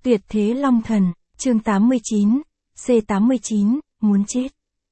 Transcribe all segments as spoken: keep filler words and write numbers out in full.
Tuyệt thế Long Thần, chương tám mươi chín, C tám mươi chín, muốn chết.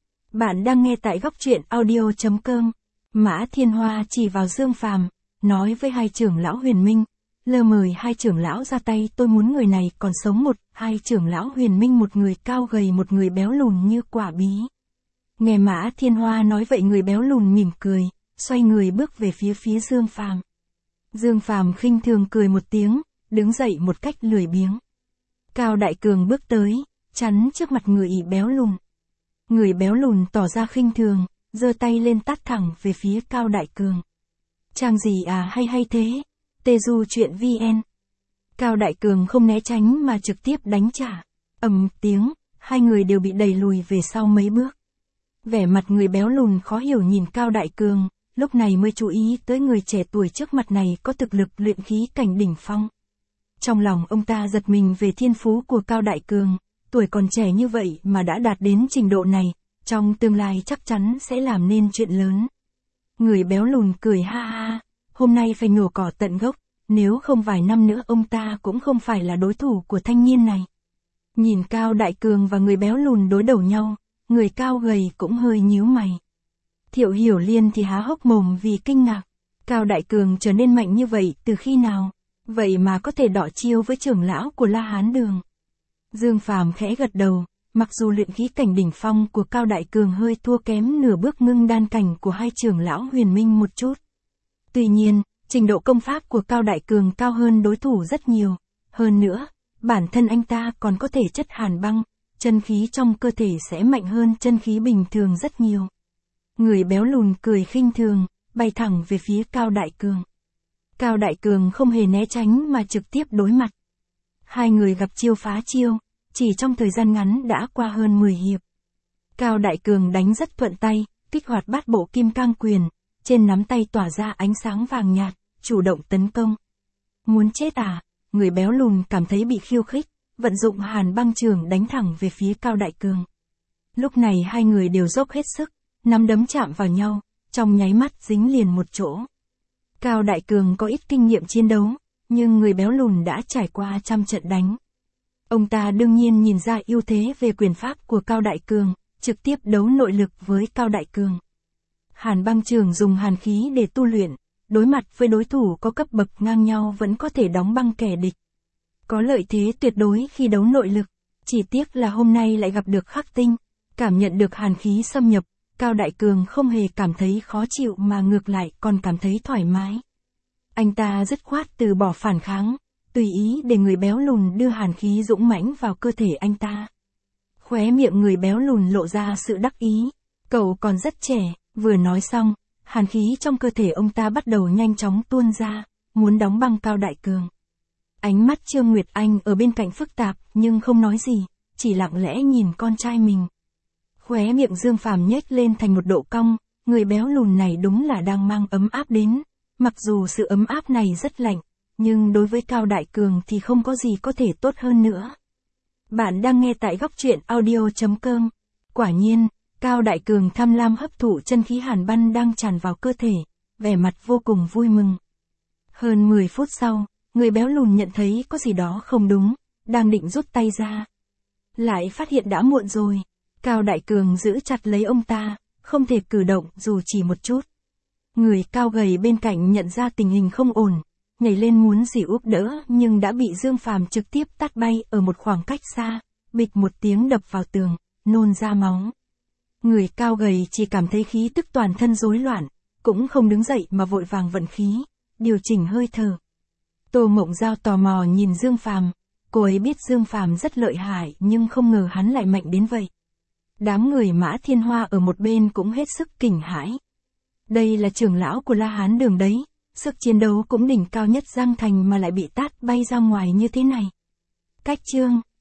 Bạn đang nghe tại góc truyện audio.com. Mã Thiên Hoa chỉ vào Dương Phàm, nói với hai trưởng lão Huyền Minh, lơ mời hai trưởng lão ra tay, tôi muốn người này còn sống. Một, hai trưởng lão Huyền Minh, một người cao gầy một người béo lùn như quả bí. Nghe Mã Thiên Hoa nói vậy, người béo lùn mỉm cười, xoay người bước về phía phía Dương Phàm. Dương Phàm khinh thường cười một tiếng, đứng dậy một cách lười biếng. Cao Đại Cường bước tới, chắn trước mặt người béo lùn. Người béo lùn tỏ ra khinh thường, giơ tay lên tát thẳng về phía Cao Đại Cường. Trang gì à, hay hay thế? Tê Du Truyện vê en. Cao Đại Cường không né tránh mà trực tiếp đánh trả. Ầm tiếng, hai người đều bị đẩy lùi về sau mấy bước. Vẻ mặt người béo lùn khó hiểu nhìn Cao Đại Cường, lúc này mới chú ý tới người trẻ tuổi trước mặt này có thực lực luyện khí cảnh đỉnh phong. Trong lòng ông ta giật mình về thiên phú của Cao Đại Cường, tuổi còn trẻ như vậy mà đã đạt đến trình độ này, trong tương lai chắc chắn sẽ làm nên chuyện lớn. Người béo lùn cười ha ha, hôm nay phải nhổ cỏ tận gốc, nếu không vài năm nữa ông ta cũng không phải là đối thủ của thanh niên này. Nhìn Cao Đại Cường và người béo lùn đối đầu nhau, người cao gầy cũng hơi nhíu mày. Thiệu Hiểu Liên thì há hốc mồm vì kinh ngạc, Cao Đại Cường trở nên mạnh như vậy từ khi nào? Vậy mà có thể đọ chiêu với trưởng lão của La Hán Đường. Dương Phàm khẽ gật đầu, mặc dù luyện khí cảnh đỉnh phong của Cao Đại Cường hơi thua kém nửa bước ngưng đan cảnh của hai trưởng lão Huyền Minh một chút. Tuy nhiên, trình độ công pháp của Cao Đại Cường cao hơn đối thủ rất nhiều. Hơn nữa, bản thân anh ta còn có thể chất hàn băng, chân khí trong cơ thể sẽ mạnh hơn chân khí bình thường rất nhiều. Người béo lùn cười khinh thường, bay thẳng về phía Cao Đại Cường. Cao Đại Cường không hề né tránh mà trực tiếp đối mặt. Hai người gặp chiêu phá chiêu, chỉ trong thời gian ngắn đã qua hơn mười hiệp. Cao Đại Cường đánh rất thuận tay, kích hoạt bát bộ kim cang quyền, trên nắm tay tỏa ra ánh sáng vàng nhạt, chủ động tấn công. Muốn chết à? Người béo lùn cảm thấy bị khiêu khích, vận dụng hàn băng trường đánh thẳng về phía Cao Đại Cường. Lúc này hai người đều dốc hết sức, nắm đấm chạm vào nhau, trong nháy mắt dính liền một chỗ. Cao Đại Cường có ít kinh nghiệm chiến đấu, nhưng người béo lùn đã trải qua trăm trận đánh. Ông ta đương nhiên nhìn ra ưu thế về quyền pháp của Cao Đại Cường, trực tiếp đấu nội lực với Cao Đại Cường. Hàn băng trường dùng hàn khí để tu luyện, đối mặt với đối thủ có cấp bậc ngang nhau vẫn có thể đóng băng kẻ địch. Có lợi thế tuyệt đối khi đấu nội lực, chỉ tiếc là hôm nay lại gặp được Khắc Tinh, cảm nhận được hàn khí xâm nhập. Cao Đại Cường không hề cảm thấy khó chịu mà ngược lại còn cảm thấy thoải mái. Anh ta dứt khoát từ bỏ phản kháng, tùy ý để người béo lùn đưa hàn khí dũng mãnh vào cơ thể anh ta. Khóe miệng người béo lùn lộ ra sự đắc ý, cậu còn rất trẻ, vừa nói xong, hàn khí trong cơ thể ông ta bắt đầu nhanh chóng tuôn ra, muốn đóng băng Cao Đại Cường. Ánh mắt Trương Nguyệt Anh ở bên cạnh phức tạp nhưng không nói gì, chỉ lặng lẽ nhìn con trai mình. Khóe miệng Dương Phàm nhếch lên thành một độ cong, người béo lùn này đúng là đang mang ấm áp đến, mặc dù sự ấm áp này rất lạnh, nhưng đối với Cao Đại Cường thì không có gì có thể tốt hơn nữa. Bạn đang nghe tại góc truyện audio.com. Quả nhiên, Cao Đại Cường tham lam hấp thụ chân khí hàn băng đang tràn vào cơ thể, vẻ mặt vô cùng vui mừng. Hơn mười phút sau, người béo lùn nhận thấy có gì đó không đúng, đang định rút tay ra. Lại phát hiện đã muộn rồi. Cao Đại Cường giữ chặt lấy ông ta, không thể cử động dù chỉ một chút. Người cao gầy bên cạnh nhận ra tình hình không ổn, nhảy lên muốn dìu úp đỡ nhưng đã bị Dương Phàm trực tiếp tát bay ở một khoảng cách xa, bịch một tiếng đập vào tường, nôn ra máu. Người cao gầy chỉ cảm thấy khí tức toàn thân rối loạn, cũng không đứng dậy mà vội vàng vận khí, điều chỉnh hơi thở. Tô Mộng Giao tò mò nhìn Dương Phàm, cô ấy biết Dương Phàm rất lợi hại nhưng không ngờ hắn lại mạnh đến vậy. Đám người Mã Thiên Hoa ở một bên cũng hết sức kinh hãi. Đây là trưởng lão của La Hán Đường đấy, sức chiến đấu cũng đỉnh cao nhất Giang Thành mà lại bị tát bay ra ngoài như thế này. Cách chương